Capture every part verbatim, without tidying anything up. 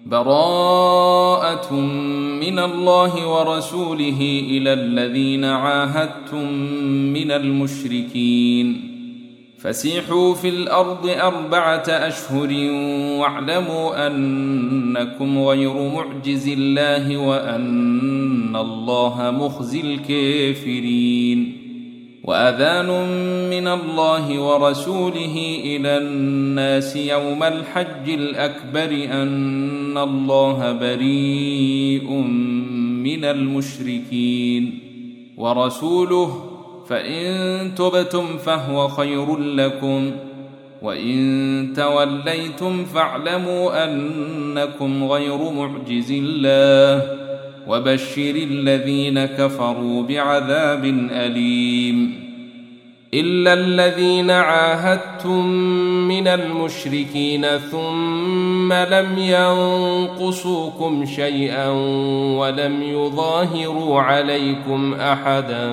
براءة من الله ورسوله إلى الذين عاهدتم من المشركين فسيحوا في الأرض أربعة أشهر واعلموا أنكم غير معجز الله وأن الله مخزي الكافرين وأذان من الله ورسوله إلى الناس يوم الحج الأكبر أن الله بريء من المشركين ورسوله فإن تبتم فهو خير لكم وإن توليتم فاعلموا أنكم غير معجز الله وبشر الذين كفروا بعذاب أليم إلا الذين عاهدتم من المشركين ثم لم ينقصوكم شيئا ولم يظاهروا عليكم أحدا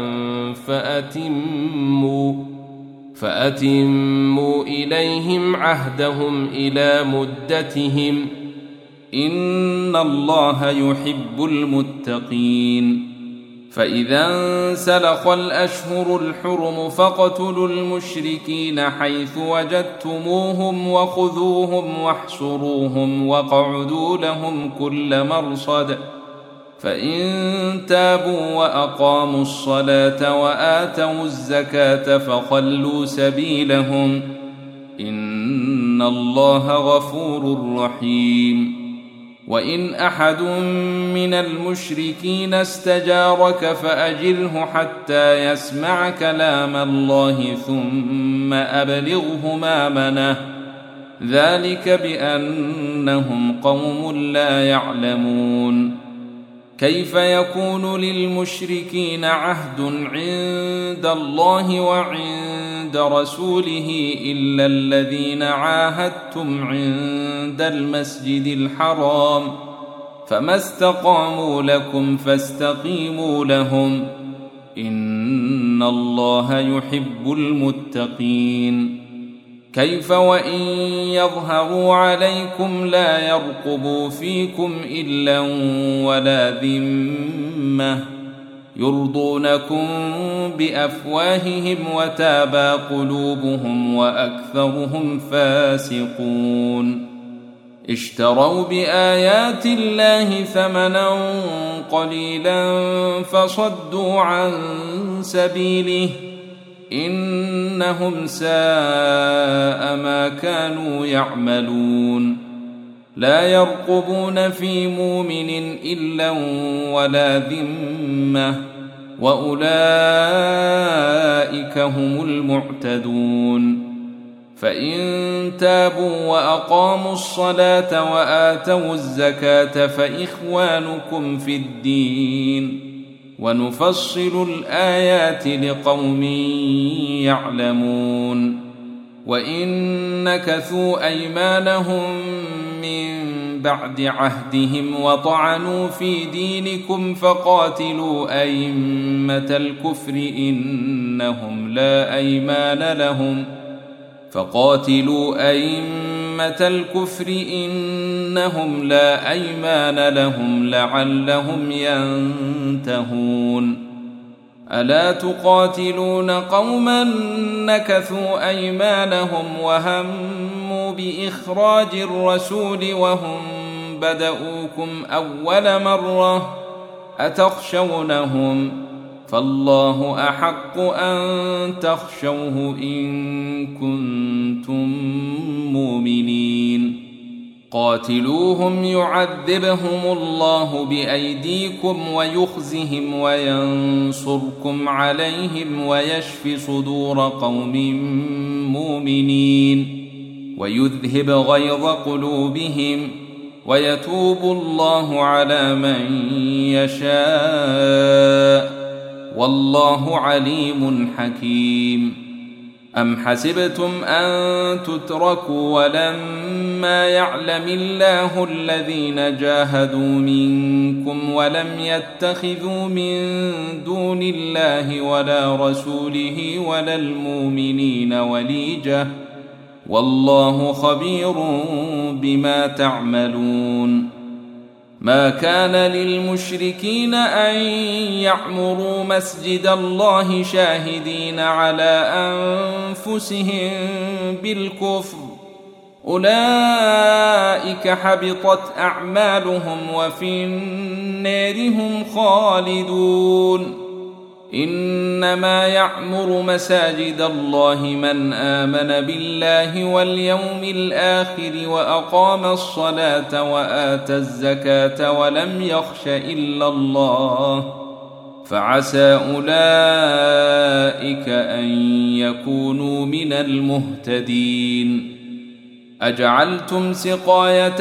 فأتموا فأتموا إليهم عهدهم إلى مدتهم إن الله يحب المتقين فإذا انسلخ الأشهر الحرم فاقتلوا المشركين حيث وجدتموهم وخذوهم واحصروهم واقعدوا لهم كل مرصد فإن تابوا وأقاموا الصلاة وآتوا الزكاة فخلوا سبيلهم إن الله غفور رحيم وإن أحد من المشركين استجارك فأجره حتى يسمع كلام الله ثم أبلغه مأمنه ذلك بأنهم قوم لا يعلمون كيف يكون للمشركين عهد عند الله وعند رسوله إلا الذين عاهدتم عند المسجد الحرام فما استقاموا لكم فاستقيموا لهم إن الله يحب المتقين كيف وإن يظهروا عليكم لا يرقبوا فيكم إلا ولا ذمة يرضونكم بأفواههم وتابى قلوبهم وأكثرهم فاسقون اشتروا بآيات الله ثمنا قليلا فصدوا عن سبيله إنهم ساء ما كانوا يعملون لا يرقبون في مؤمن إلا ولا ذمة وأولئك هم المعتدون فإن تابوا وأقاموا الصلاة وآتوا الزكاة فإخوانكم في الدين ونفصل الآيات لقوم يعلمون وإن نكثوا أيمانهم من بعد عهدهم وطعنوا في دينكم فقاتلوا أئمة الكفر إنهم لا أيمان لهم فقاتلوا أئمة الكفر إنهم لا أيمان لهم لعلهم ينتهون ألا تقاتلون قوما نكثوا أيمانهم وهموا بإخراج الرسول وهم بدؤوكم أول مرة أتخشونهم فالله أحق أن تخشوه إن كنتم مؤمنين قاتلوهم يعذبهم الله بأيديكم ويخزهم وينصركم عليهم ويشف صدور قوم مؤمنين ويذهب غيظ قلوبهم ويتوب الله على من يشاء والله عليم حكيم أم حسبتم أن تتركوا ولما يعلم الله الذين جاهدوا منكم ولم يتخذوا من دون الله ولا رسوله ولا المؤمنين وليجة والله خبير بما تعملون ما كان للمشركين أن يعمروا مسجد الله شاهدين على أنفسهم بالكفر، أولئك حبطت أعمالهم وفي النار هم خالدون. إنما يعمر مساجد الله من آمن بالله واليوم الآخر وأقام الصلاة وآتى الزكاة ولم يخش إلا الله، فعسى أولئك أن يكونوا من المهتدين. أجعلتم سقاية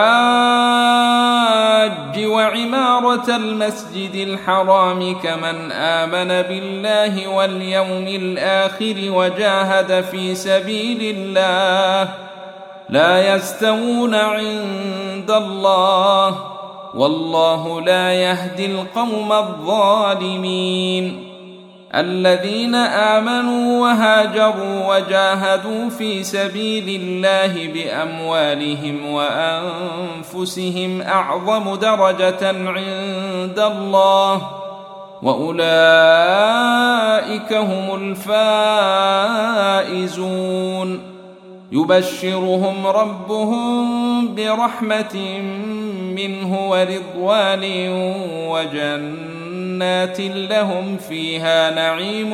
الحاج وعمارة المسجد الحرام كمن آمن بالله واليوم الآخر وجاهد في سبيل الله لا يستوون عند الله، والله لا يهدي القوم الظالمين. الذين آمنوا وهاجروا وجاهدوا في سبيل الله بأموالهم وأنفسهم أعظم درجة عند الله، وأولئك هم الفائزون. يبشرهم ربهم برحمة منه ورضوان وجنات لهم فيها نعيم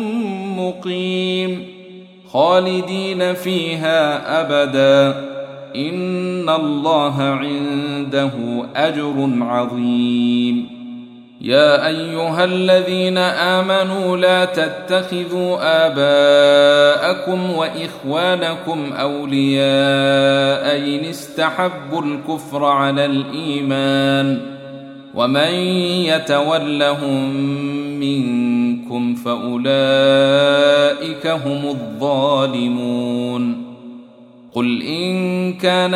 مقيم خالدين فيها أبدا، إن الله عنده أجر عظيم. يا أيها الذين آمنوا لا تتخذوا آباءكم وإخوانكم أولياء إن استحبوا الكفر على الإيمان، ومن يتولهم منكم فأولئك هم الظالمون. قل إن كان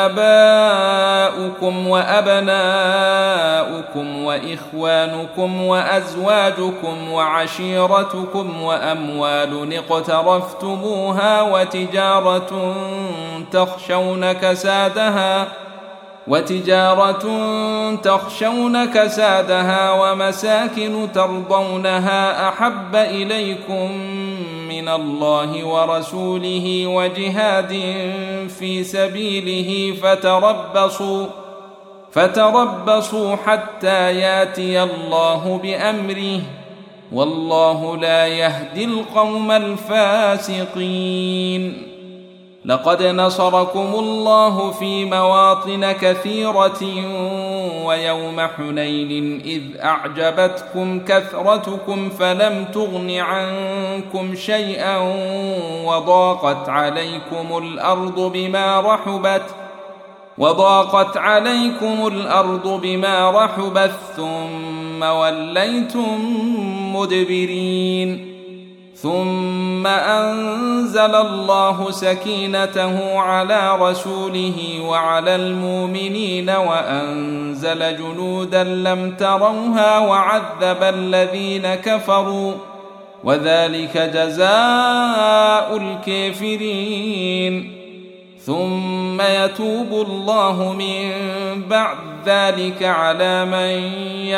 آباؤكم وأبناؤكم وإخوانكم وأزواجكم وعشيرتكم وأموال اقترفتموها وتجارة تخشون كسادها وتجارة تخشون كسادها ومساكن ترضونها أحب إليكم من الله ورسوله وجهاد في سبيله فتربصوا فتربصوا حتى ياتي الله بأمره، والله لا يهدي القوم الفاسقين. لقد نصركم الله في مواطن كثيرة ويوم حنين إذ أعجبتكم كثرتكم فلم تغن عنكم شيئا وضاقت عليكم الأرض بما رحبت وضاقت عليكم الأرض بما رحبت ثم وليتم مدبرين. ثم أنزل الله سكينته على رسوله وعلى المؤمنين وأنزل جنودا لم تروها وعذب الذين كفروا، وذلك جزاء الكافرين. ثم يتوب الله من بعد ذلك على من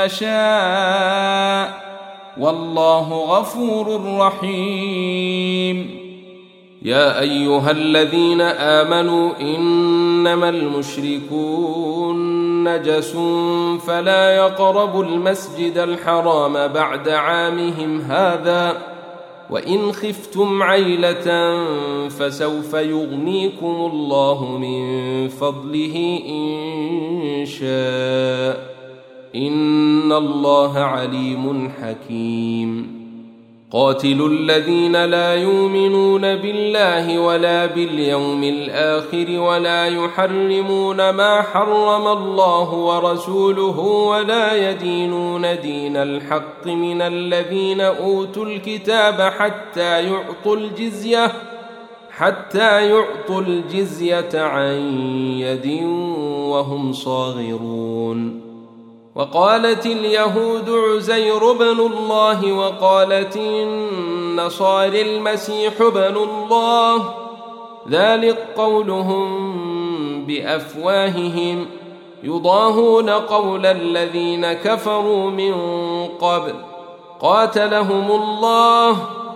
يشاء، والله غفور رحيم. يا أيها الذين آمنوا إنما المشركون نجس فلا يقربوا المسجد الحرام بعد عامهم هذا، وإن خفتم عيلة فسوف يغنيكم الله من فضله إن شاء، إن الله عليم حكيم. قاتلوا الذين لا يؤمنون بالله ولا باليوم الآخر ولا يحرمون ما حرم الله ورسوله ولا يدينون دين الحق من الذين أوتوا الكتاب حتى يعطوا الجزية حتى يعطوا الجزية عن يد وهم صاغرون. وقالت اليهود عزير بن الله وقالت النصارى المسيح بن الله، ذلك قولهم بأفواههم يضاهون قول الذين كفروا من قبل قاتلهم الله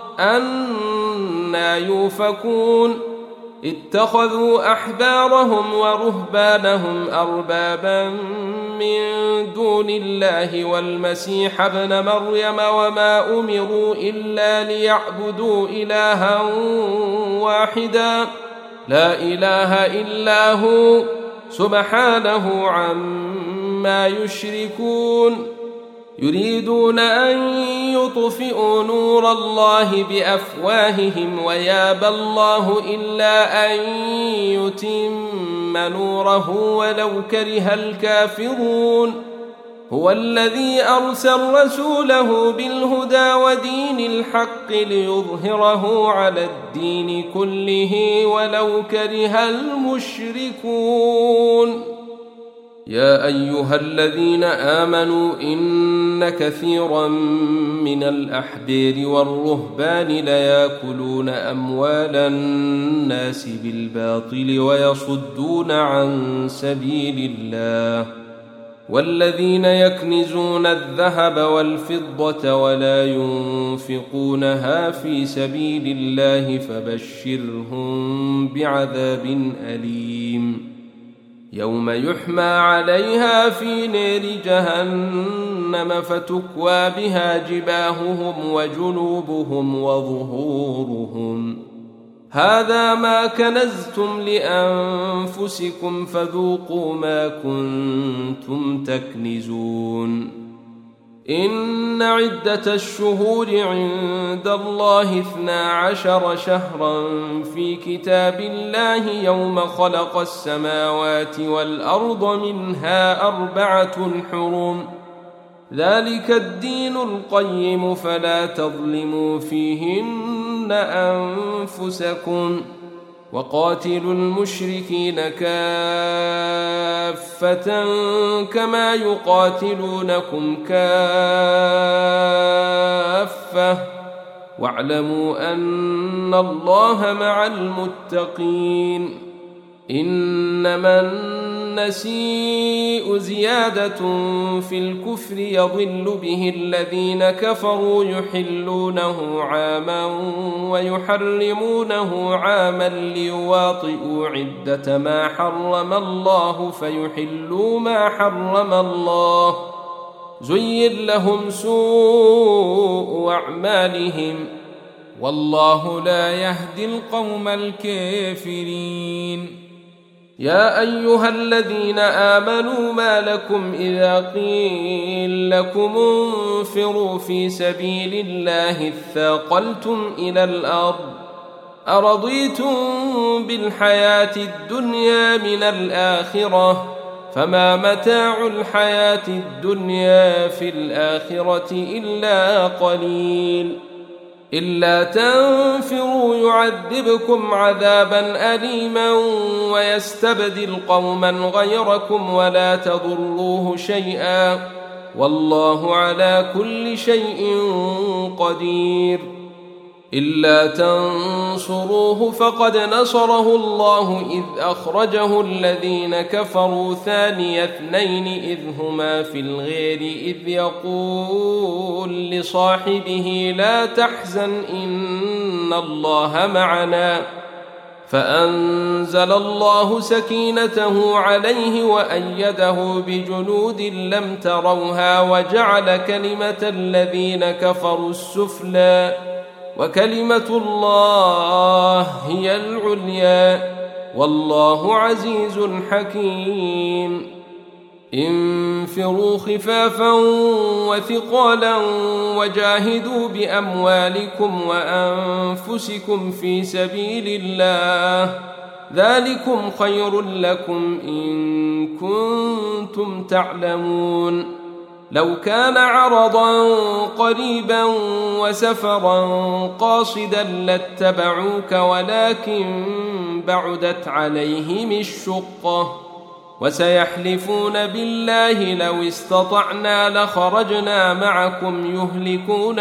أنى يؤفكون اتخذوا أحبارهم ورهبانهم أربابا من دون الله والمسيح ابن مريم وما أمروا إلا ليعبدوا إلها واحدا لا إله إلا هو سبحانه عما يشركون يريدون أن يطفئوا نور الله بأفواههم ويابى الله إلا أن يتم نوره ولو كره الكافرون هو الذي أرسل رسوله بالهدى ودين الحق ليظهره على الدين كله ولو كره المشركون يا أيها الذين آمنوا إن كثيرا من الأحبار والرهبان ليأكلون أموال الناس بالباطل ويصدون عن سبيل الله والذين يكنزون الذهب والفضة ولا ينفقونها في سبيل الله فبشرهم بعذاب أليم يوم يحمى عليها في نار جهنم فتكوى بها جباههم وجنوبهم وظهورهم هذا ما كنزتم لأنفسكم فذوقوا ما كنتم تكنزون إن عدة الشهور عند الله اثنا عشر شهرا في كتاب الله يوم خلق السماوات والأرض منها أربعة حرم ذلك الدين القيم فلا تظلموا فيهن أنفسكم وقاتلوا المشركين كافة كما يقاتلونكم كافة واعلموا أن الله مع المتقين إنما النسيء زيادة في الكفر يضل به الذين كفروا يحلونه عاما ويحرمونه عاما ليواطئوا عدة ما حرم الله فيحلوا ما حرم الله زين لهم سوء أعمالهم والله لا يهدي القوم الكافرين يا أيها الذين آمنوا ما لكم إذا قيل لكم انفروا في سبيل الله اثاقلتم إلى الأرض أرضيتم بالحياة الدنيا من الآخرة فما متاع الحياة الدنيا في الآخرة إلا قليل إلا تنفروا يعذبكم عذابا أليما ويستبدل قوما غيركم ولا تضروه شيئا والله على كل شيء قدير إلا تنصروه فقد نصره الله إذ أخرجه الذين كفروا ثاني اثنين إذ هما في الغير إذ يقول لصاحبه لا تحزن إن الله معنا فأنزل الله سكينته عليه وأيده بجنود لم تروها وجعل كلمة الذين كفروا السفلى وكلمة الله هي العليا والله عزيز حكيم انفروا خفافا وثقالا وجاهدوا بأموالكم وأنفسكم في سبيل الله ذلكم خير لكم إن كنتم تعلمون لو كان عرضا قريبا وسفرا قاصدا لاتبعوك ولكن بعدت عليهم الشقة وسيحلفون بالله لو استطعنا لخرجنا معكم يهلكون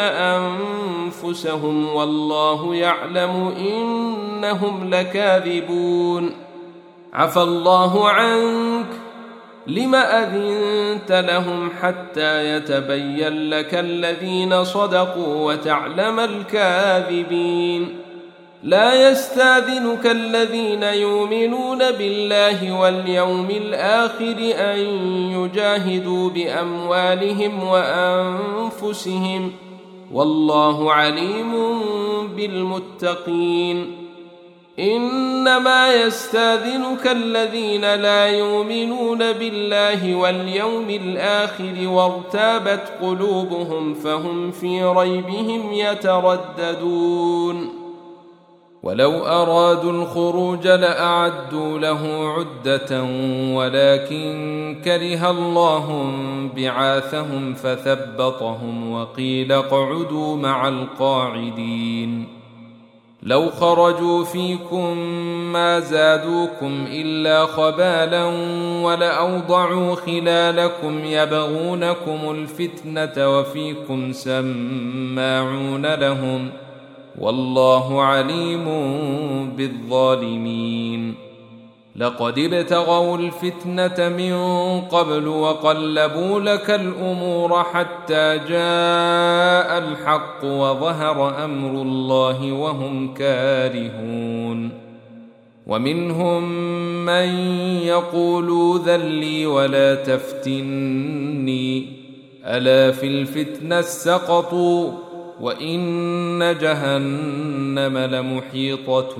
أنفسهم والله يعلم إنهم لكاذبون عفى الله عنك لم أذنت لهم حتى يتبين لك الذين صدقوا وتعلم الكاذبين لا يستأذنك الذين يؤمنون بالله واليوم الآخر أن يجاهدوا بأموالهم وأنفسهم والله عليم بالمتقين إنما يستأذنك الذين لا يؤمنون بالله واليوم الآخر وارتابت قلوبهم فهم في ريبهم يترددون ولو أرادوا الخروج لأعدوا له عدة ولكن كره الله بعاثهم فثبطهم وقيل اقعدوا مع القاعدين لو خرجوا فيكم ما زادوكم إلا خبالا ولأوضعوا خلالكم يبغونكم الفتنة وفيكم سماعون لهم والله عليم بالظالمين لقد ابتغوا الفتنة من قبل وقلبوا لك الأمور حتى جاء الحق وظهر أمر الله وهم كارهون ومنهم من يقول ذل لي ولا تفتني ألا في الفتنة سقطوا وإن جهنم لمحيطة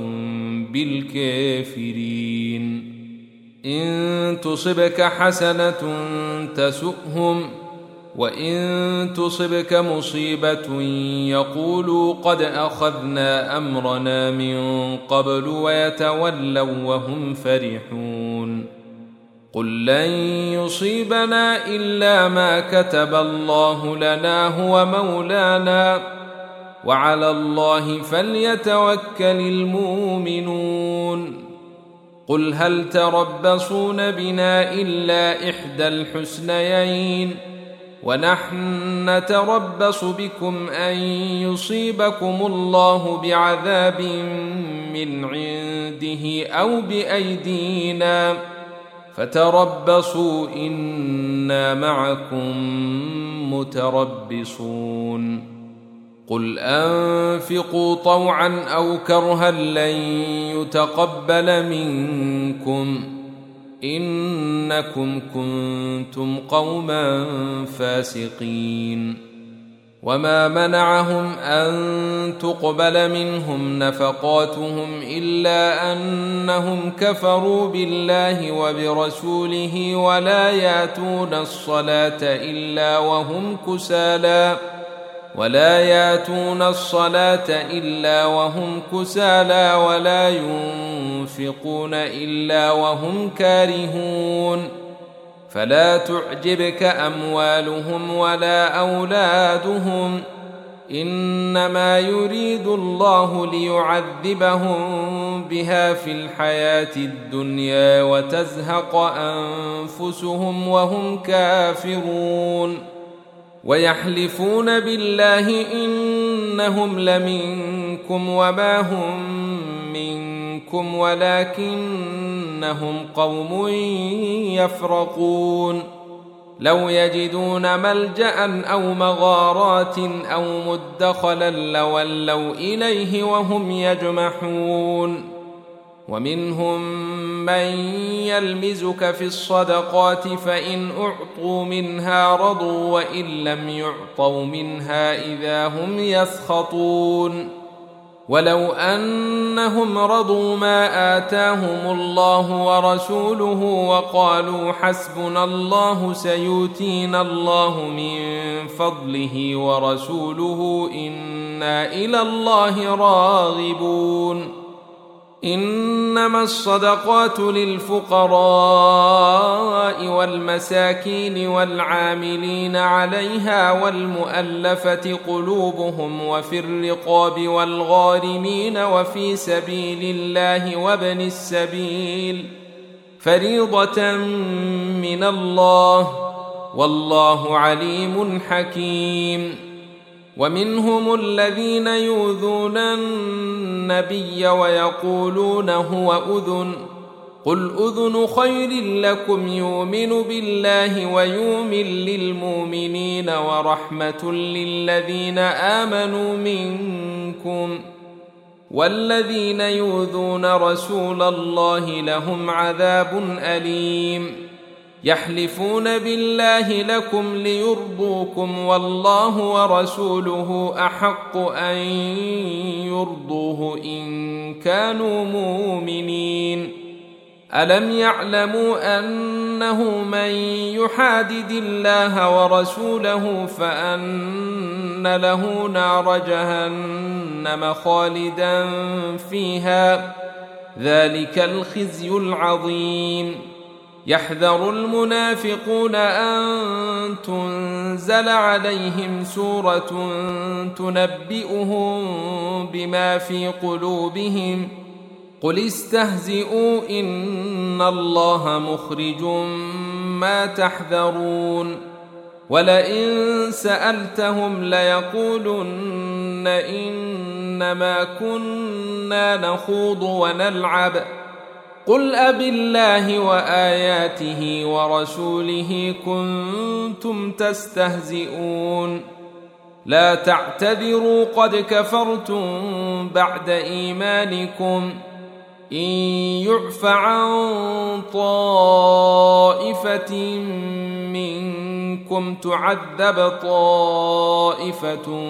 بالكافرين إن تصبك حسنة تسؤهم وإن تصبك مصيبة يقولوا قد أخذنا أمرنا من قبل ويتولوا وهم فرحون قل لن يصيبنا إلا ما كتب الله لنا هو مولانا وعلى الله فليتوكل المؤمنون قل هل تربصون بنا إلا إحدى الحسنيين ونحن نتربص بكم أن يصيبكم الله بعذاب من عنده أو بأيدينا فتربصوا إنا معكم متربصون قل أنفقوا طوعا أو كرها لن يتقبل منكم إنكم كنتم قوما فاسقين وما منعهم أن تقبل منهم نفقاتهم إلا أنهم كفروا بالله وبرسوله ولا يأتون الصلاة إلا وهم كسالى ولا يأتون الصلاة إلا وهم كسالى ولا ينفقون إلا وهم كارهون فلا تعجبك أموالهم ولا أولادهم إنما يريد الله ليعذبهم بها في الحياة الدنيا وتزهق أنفسهم وهم كافرون ويحلفون بالله إنهم لمنكم وما هم منكم ولكنهم قوم يفرقون لو يجدون ملجأ أو مغارات أو مدخلا لولوا إليه وهم يجمحون ومنهم من يلمزك في الصدقات فإن أعطوا منها رضوا وإن لم يعطوا منها إذا هم يسخطون ولو أنهم رضوا ما آتاهم الله ورسوله وقالوا حسبنا الله سيؤتينا الله من فضله ورسوله إنا إلى الله راغبون إنما الصدقات للفقراء والمساكين والعاملين عليها والمؤلفة قلوبهم وفي الرقاب والغارمين وفي سبيل الله وابن السبيل فريضة من الله والله عليم حكيم ومنهم الذين يؤذون النبي ويقولون هو أذن قل أذن خير لكم يؤمن بالله ويؤمن للمؤمنين ورحمة للذين آمنوا منكم، والذين يؤذون رسول الله لهم عذاب أليم. يحلفون بالله لكم ليرضوكم والله ورسوله أحق أن يرضوه إن كانوا مؤمنين. ألم يعلموا أنه من يحادد الله ورسوله فأن له نار جهنم خالدا فيها، ذلك الخزي العظيم. يحذر المنافقون أن تنزل عليهم سورة تنبئهم بما في قلوبهم، قل استهزئوا إن الله مخرج ما تحذرون. ولئن سألتهم ليقولن إنما كنا نخوض ونلعب، قل أبالله وآياته ورسوله كنتم تستهزئون. لا تعتذروا قد كفرتم بعد إيمانكم، إن يعف عن طائفة منكم تعذب طائفة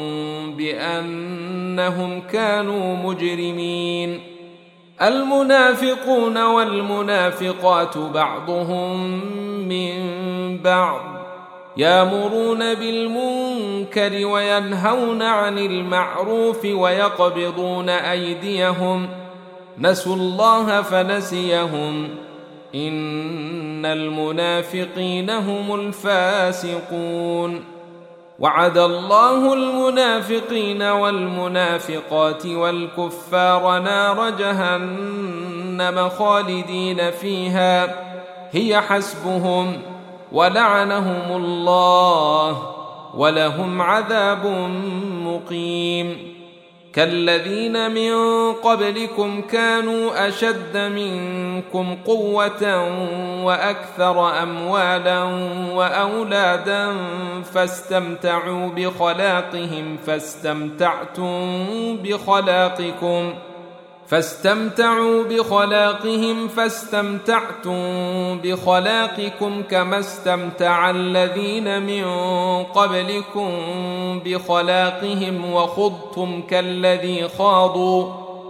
بأنهم كانوا مجرمين. المنافقون والمنافقات بعضهم من بعض، يأمرون بالمنكر وينهون عن المعروف ويقبضون أيديهم، نسوا الله فنسيهم، إن المنافقين هم الفاسقون. وعد الله المنافقين والمنافقات والكفار نار جهنم خالدين فيها هي حسبهم، ولعنهم الله ولهم عذاب مقيم. كالذين من قبلكم كانوا أشد منكم قوة وأكثر أموالا وأولادا فاستمتعوا بخلاقهم فاستمتعتم بخلاقكم فاستمتعوا بخلاقهم فاستمتعتم بخلاقكم كما استمتع الذين من قبلكم بخلاقهم وخضتم كالذي خاضوا،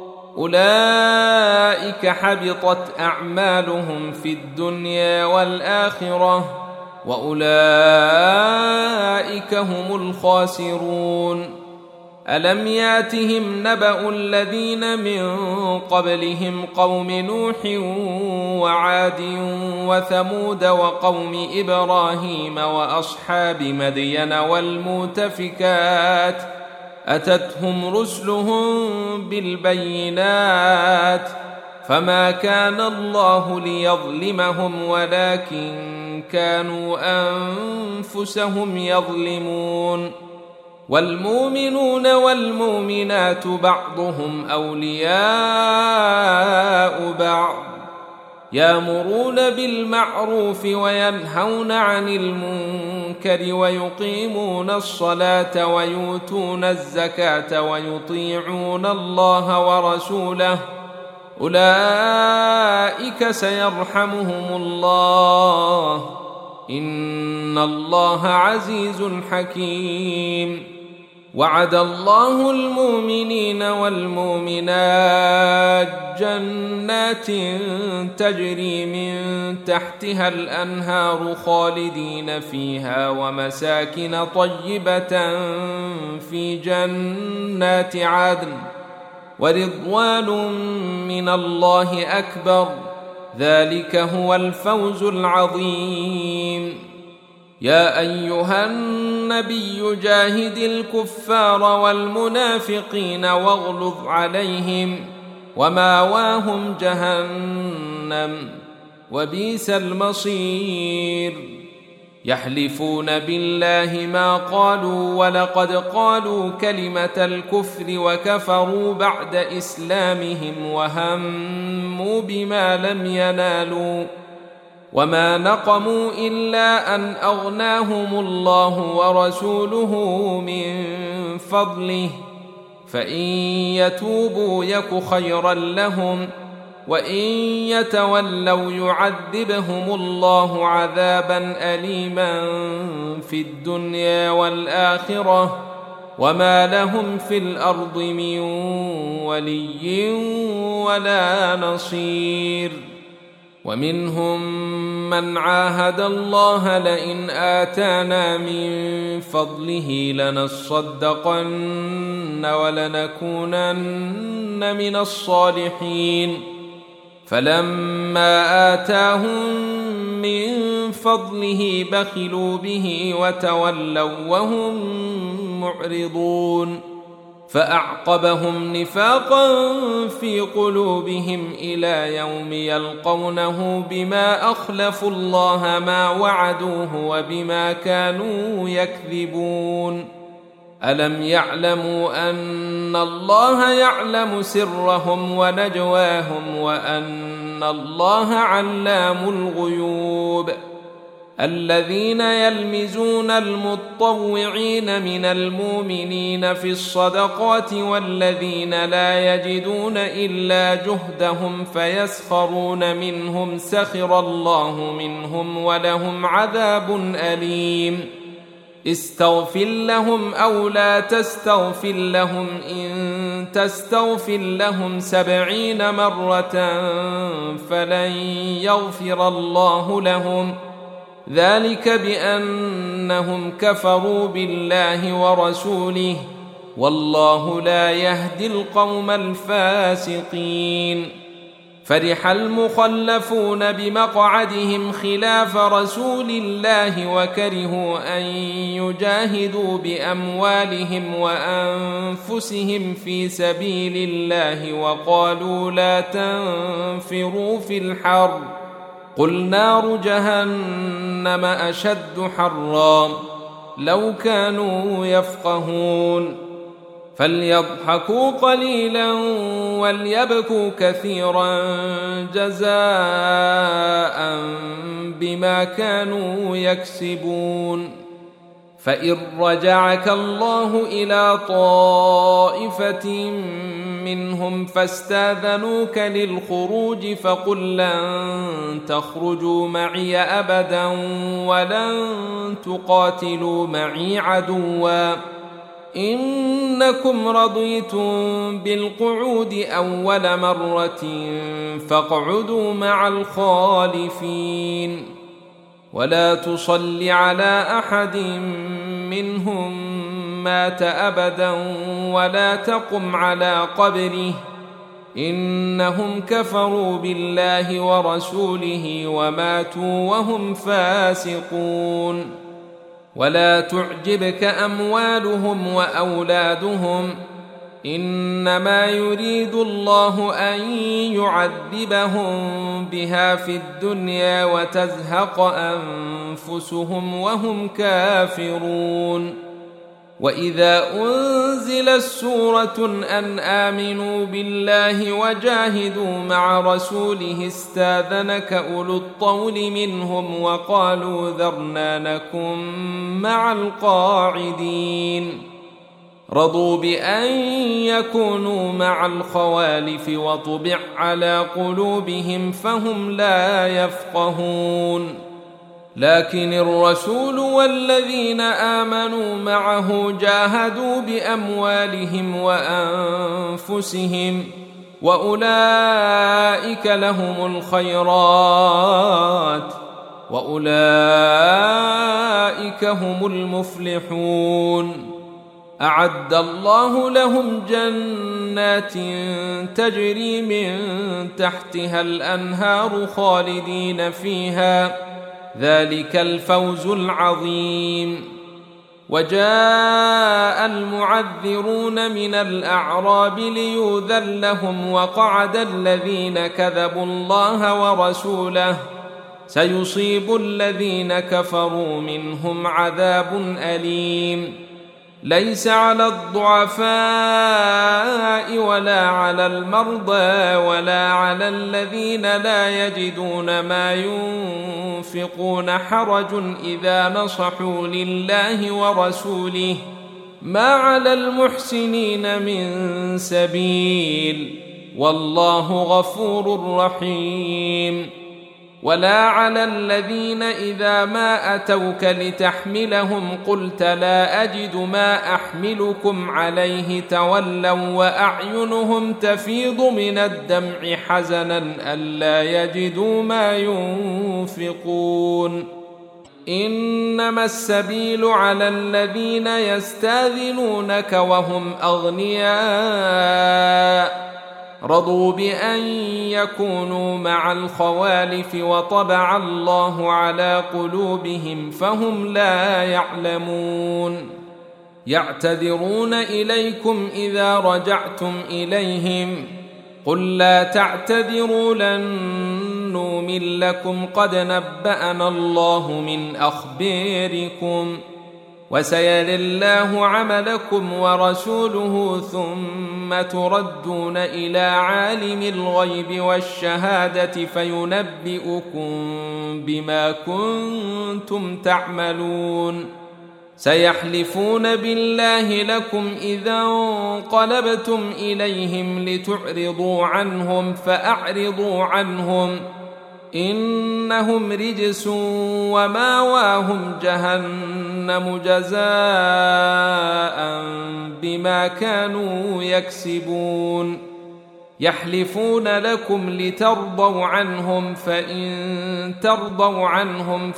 أولئك حبطت أعمالهم في الدنيا والآخرة وأولئك هم الخاسرون. ألم ياتهم نبأ الذين من قبلهم قوم نوح وعاد وثمود وقوم إبراهيم وأصحاب مدين والمؤتفكات، أتتهم رسلهم بالبينات فما كان الله ليظلمهم ولكن كانوا أنفسهم يظلمون. والمؤمنون والمؤمنات بعضهم أولياء بعض، يأمرون بالمعروف وينهون عن المنكر ويقيمون الصلاة ويؤتون الزكاة ويطيعون الله ورسوله، أولئك سيرحمهم الله، إن الله عزيز حكيم. وعد الله المؤمنين والمؤمنات جنات تجري من تحتها الأنهار خالدين فيها ومساكن طيبة في جنات عدن ورضوان من الله أكبر، ذلك هو الفوز العظيم. يا أيها النبي جاهد الكفار والمنافقين واغلظ عليهم وماواهم جهنم وبئس المصير. يحلفون بالله ما قالوا ولقد قالوا كلمة الكفر وكفروا بعد إسلامهم وهموا بما لم ينالوا وما نقموا إلا أن أغناهم الله ورسوله من فضله فإن يتوبوا يك خيرا لهم وإن يتولوا يعذبهم الله عذابا أليما في الدنيا والآخرة وما لهم في الأرض من ولي ولا نصير. ومنهم من عاهد الله لئن آتانا من فضله لنصدقن ولنكونن من الصالحين فلما آتاهم من فضله بخلوا به وتولوا وهم معرضون فأعقبهم نفاقا في قلوبهم إلى يوم يلقونه بما أخلفوا الله ما وعدوه وبما كانوا يكذبون. ألم يعلموا أن الله يعلم سرهم ونجواهم وأن الله علام الغيوب. الذين يلمزون المطوعين من المؤمنين في الصدقات والذين لا يجدون إلا جهدهم فيسخرون منهم سخر الله منهم ولهم عذاب أليم. استغفر لهم أو لا تستغفر لهم إن تستغفر لهم سبعين مرة فلن يغفر الله لهم ذلك بأنهم كفروا بالله ورسوله والله لا يهدي القوم الفاسقين. فرح المخلفون بمقعدهم خلاف رسول الله وكرهوا أن يجاهدوا بأموالهم وأنفسهم في سبيل الله وقالوا لا تنفروا في الحر قل نار جهنم أشد حرا لو كانوا يفقهون. فليضحكوا قليلا وليبكوا كثيرا جزاء بما كانوا يكسبون. فإن رجعك الله إلى طائفة منهم فاستاذنوك للخروج فقل لن تخرجوا معي أبدا ولن تقاتلوا معي عدوا إنكم رضيتم بالقعود أول مرة فاقعدوا مع الخالفين. ولا تصل على أحد منهم مات أبدا ولا تقم على قبره إنهم كفروا بالله ورسوله وماتوا وهم فاسقون. ولا تعجبك أموالهم وأولادهم إنما يريد الله أن يعذبهم بها في الدنيا وتزهق أنفسهم وهم كافرون. وإذا أنزلت سورة أن آمنوا بالله وجاهدوا مع رسوله استاذنك أولو الطول منهم وقالوا ذرنا نكن مع القاعدين. رضوا بأن يكونوا مع الخوالف وطبع على قلوبهم فهم لا يفقهون. لكن الرسول والذين آمنوا معه جاهدوا بأموالهم وأنفسهم وأولئك لهم الخيرات وأولئك هم المفلحون. أعد الله لهم جنات تجري من تحتها الأنهار خالدين فيها ذلك الفوز العظيم. وجاء المعذرون من الأعراب ليؤذن لهم وقعد الذين كذبوا الله ورسوله سيصيب الذين كفروا منهم عذاب أليم. ليس على الضعفاء ولا على المرضى ولا على الذين لا يجدون ما ينفقون حرج إذا نصحوا لله ورسوله، ما على المحسنين من سبيل، والله غفور رحيم. ولا على الذين إذا ما أتوك لتحملهم قلت لا أجد ما أحملكم عليه تولوا وأعينهم تفيض من الدمع حزنا ألا يجدوا ما ينفقون. إنما السبيل على الذين يستاذنونك وهم أغنياء رضوا بأن يكونوا مع الخوالف وطبع الله على قلوبهم فهم لا يعلمون. يعتذرون إليكم إذا رجعتم إليهم قل لا تعتذروا لن نؤمن لكم قد نبأنا الله من أخباركم وسيري الله عملكم ورسوله ثم تردون إلى عالم الغيب والشهادة فينبئكم بما كنتم تعملون. سيحلفون بالله لكم إذا انقلبتم إليهم لتعرضوا عنهم فأعرضوا عنهم إنهم رجس وماواهم جهنم جزاء بما كانوا يكسبون. يحلفون لكم لترضوا عنهم فإن ترضوا عنهم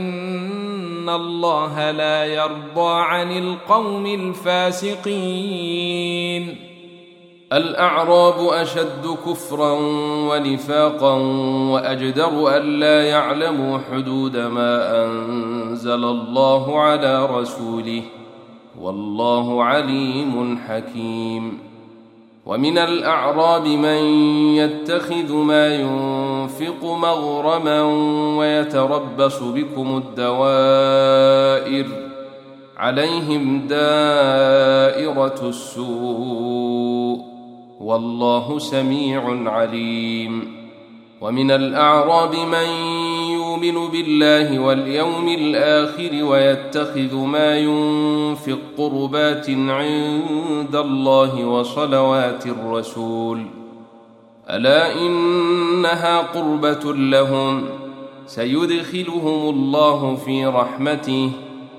فإن الله لا يرضى عن القوم الفاسقين. الأعراب أشد كفرا ونفاقا وأجدر ألا يعلموا حدود ما أنزل الله على رسوله والله عليم حكيم. ومن الأعراب من يتخذ ما ينفق مغرما ويتربص بكم الدوائر عليهم دائرة السوء والله سميع عليم. ومن الأعراب من يؤمن بالله واليوم الآخر ويتخذ ما ينفق قربات عند الله وصلوات الرسول ألا إنها قربة لهم سيدخلهم الله في رحمته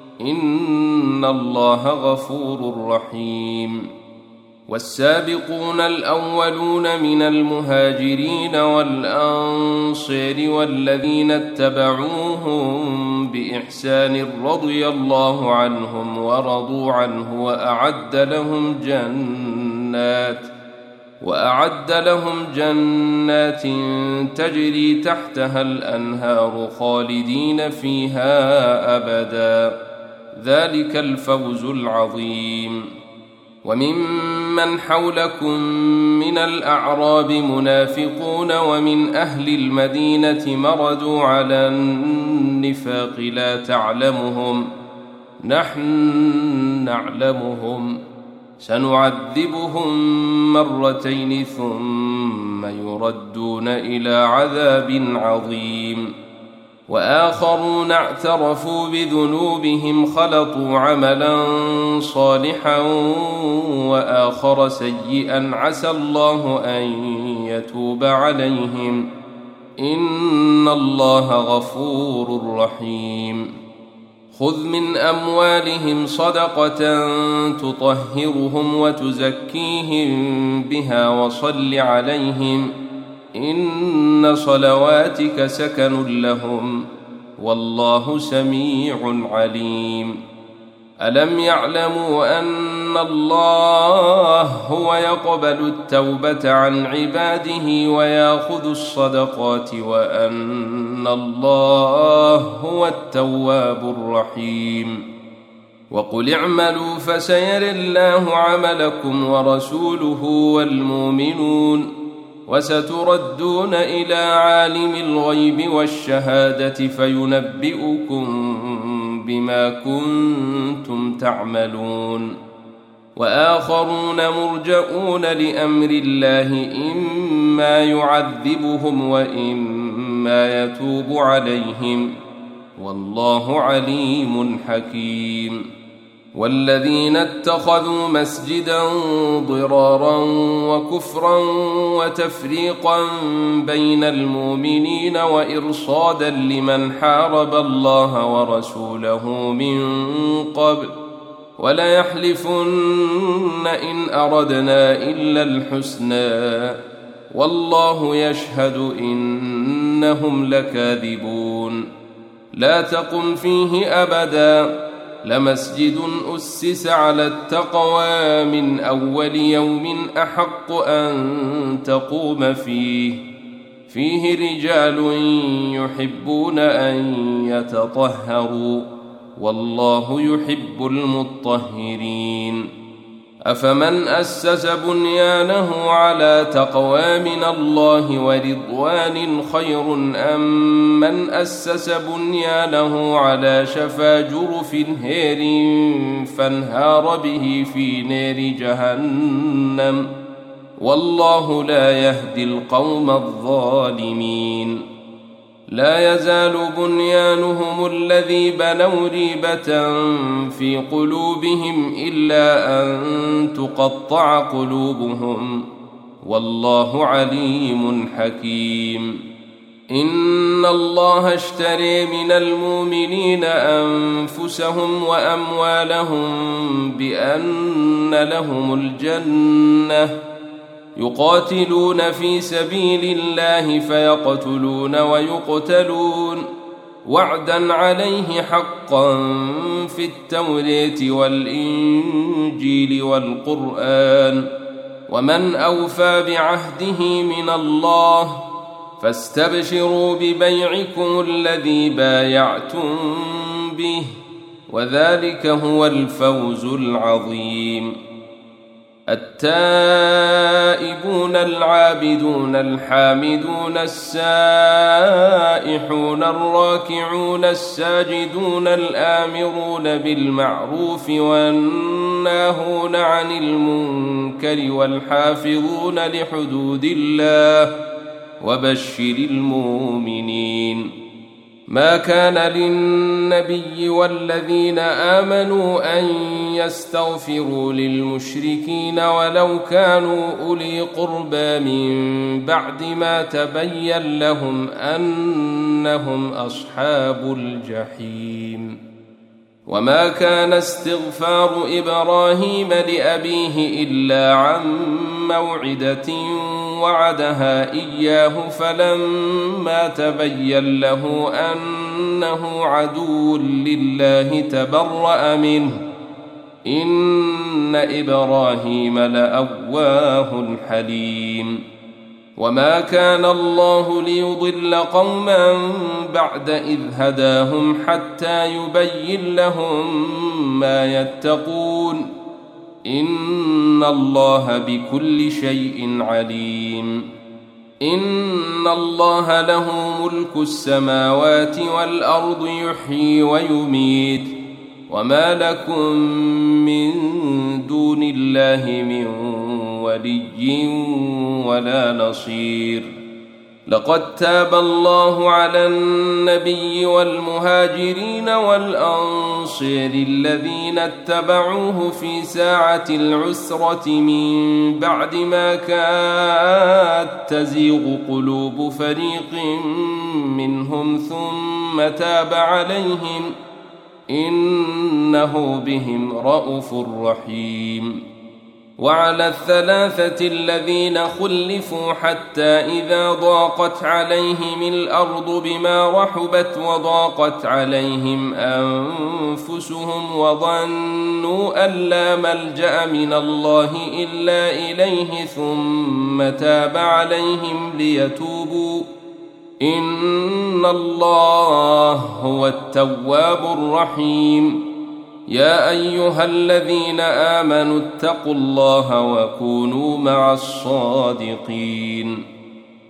إن الله غفور رحيم. والسابقون الأولون من المهاجرين والأنصار والذين اتبعوهم بإحسان رضي الله عنهم ورضوا عنه وأعد لهم جنات وأعد لهم جنات تجري تحتها الأنهار خالدين فيها أبدا ذلك الفوز العظيم. وممن حولكم من الأعراب منافقون ومن أهل المدينة مردوا على النفاق لا تعلمهم نحن نعلمهم سنعذبهم مرتين ثم يردون إلى عذاب عظيم. وآخرون اعترفوا بذنوبهم خلطوا عملا صالحا وآخر سيئا عسى الله أن يتوب عليهم إن الله غفور رحيم. خذ من أموالهم صدقة تطهرهم وتزكيهم بها وصل عليهم إن صلواتك سكن لهم والله سميع عليم. ألم يعلموا أن الله هو يقبل التوبة عن عباده ويأخذ الصدقات وأن الله هو التواب الرحيم. وقل اعملوا فسيرى الله عملكم ورسوله والمؤمنون وستردون إلى عالم الغيب والشهادة فينبئكم بما كنتم تعملون وآخرون مرجؤون لأمر الله إما يعذبهم وإما يتوب عليهم والله عليم حكيم والذين اتخذوا مسجدا ضرارا وكفرا وتفريقا بين المؤمنين وإرصادا لمن حارب الله ورسوله من قبل وليحلفن إن أردنا إلا الحسنى والله يشهد إنهم لكاذبون لا تقم فيه أبدا لمسجد أسس على التقوى من أول يوم أحق أن تقوم فيه فيه رجال يحبون أن يتطهروا والله يحب المطهرين أفمن أسس بنيانه على تقوى من الله ورضوان خير أم من أسس بنيانه على شفا جرف هير فانهار به في نار جهنم والله لا يهدي القوم الظالمين لا يزال بنيانهم الذي بنوا ريبة في قلوبهم إلا أن تقطع قلوبهم والله عليم حكيم إن الله اشتري من المؤمنين أنفسهم وأموالهم بأن لهم الجنة يقاتلون في سبيل الله فيقتلون ويقتلون وعدا عليه حقا في التوراة والإنجيل والقرآن ومن أوفى بعهده من الله فاستبشروا ببيعكم الذي بايعتم به وذلك هو الفوز العظيم التائبون العابدون الحامدون السائحون الراكعون الساجدون الآمرون بالمعروف والناهون عن المنكر والحافظون لحدود الله وبشر المؤمنين ما كان للنبي والذين آمنوا أن يستغفروا للمشركين ولو كانوا أولي قربى من بعد ما تبين لهم أنهم أصحاب الجحيم وما كان استغفار إبراهيم لأبيه إلا عن موعدة وعدها إياه فلما تبين له أنه عدو لله تبرأ منه إن إبراهيم لأواه حليم وما كان الله ليضل قوما بعد إذ هداهم حتى يبين لهم ما يتقون إن الله بكل شيء عليم إن الله له ملك السماوات والأرض يحيي ويميت وما لكم من دون الله من ولي ولا نصير لقد تاب الله على النبي والمهاجرين والأنصار الذين اتبعوه في ساعة العسرة من بعد ما كاد تزيغ قلوب فريق منهم ثم تاب عليهم إنه بهم رءوف رحيم وعلى الثلاثة الذين خلفوا حتى إذا ضاقت عليهم الأرض بما رحبت وضاقت عليهم أنفسهم وظنوا أن لا ملجأ من الله إلا إليه ثم تاب عليهم ليتوبوا إن الله هو التواب الرحيم يا أيها الذين آمنوا اتقوا الله وكونوا مع الصادقين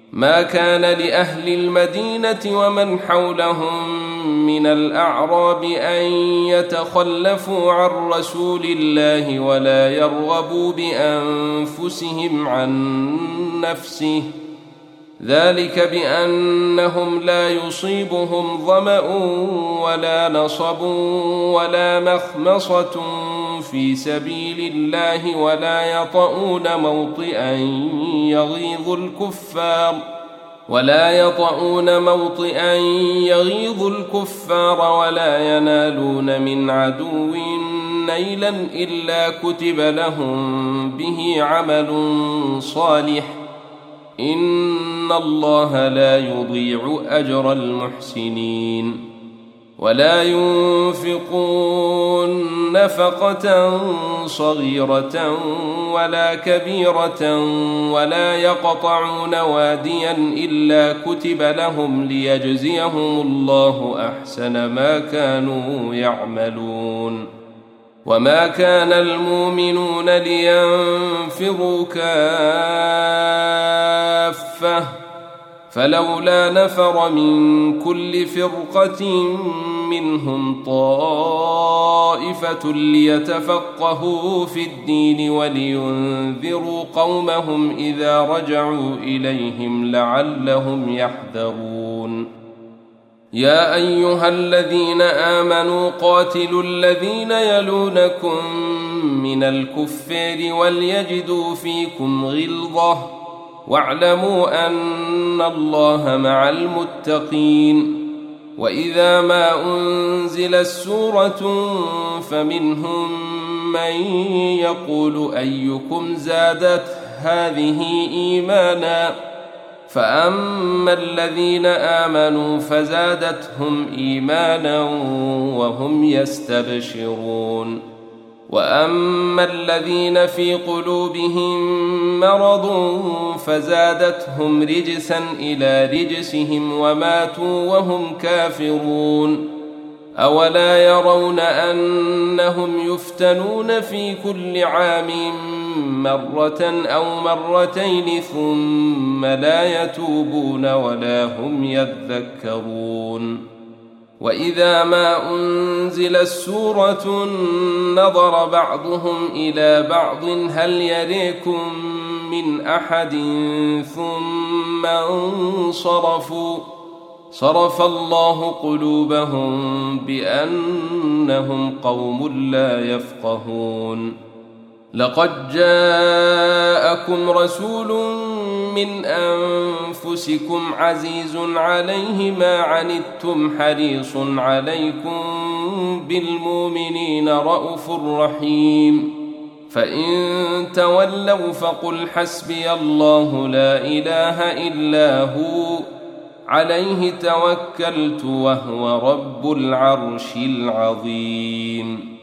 ما كان لأهل المدينة ومن حولهم من الأعراب أن يتخلفوا عن رسول الله ولا يرغبوا بأنفسهم عن نفسه، ذلك بأنهم لا يصيبهم ظمأ ولا نصب ولا مخمصة في سبيل الله ولا يطؤون موطئا يغيظ الكفار ولا يطؤون موطئا يغيظ الكفار ولا ينالون من عدو نيلا إلا كتب لهم به عمل صالح، إن الله لا يضيع أجر المحسنين. ولا ينفقون نفقة صغيرة ولا كبيرة ولا يقطعون واديا إلا كتب لهم ليجزيهم الله أحسن ما كانوا يعملون. وما كان المؤمنون لينفروا كافة فلولا نفر من كل فرقة منهم طائفة ليتفقهوا في الدين ولينذروا قومهم إذا رجعوا إليهم لعلهم يحذرون. يا أيها الذين آمنوا قاتلوا الذين يلونكم من الكفار وليجدوا فيكم غلظة واعلموا أن الله مع المتقين. وإذا ما أنزلت سورة فمنهم من يقول أيكم زادت هذه إيمانا، فأما الذين آمنوا فزادتهم إيمانا وهم يستبشرون، وأما الذين في قلوبهم مرض فزادتهم رجسا إلى رجسهم وماتوا وهم كافرون. أولا يرون أنهم يفتنون في كل عام مرة أو مرتين ثم لا يتوبون ولا هم يذكرون. وإذا ما أنزلت سورة نظر بعضهم إلى بعض هل يريكم من أحد ثم انصرفوا صرف الله قلوبهم بأنهم قوم لا يفقهون. لقد جاءكم رسول من أنفسكم عزيز عليه ما عنتم حريص عليكم بالمؤمنين رءوف رحيم. فإن تولوا فقل حسبي الله لا إله إلا هو عليه توكلت وهو رب العرش العظيم.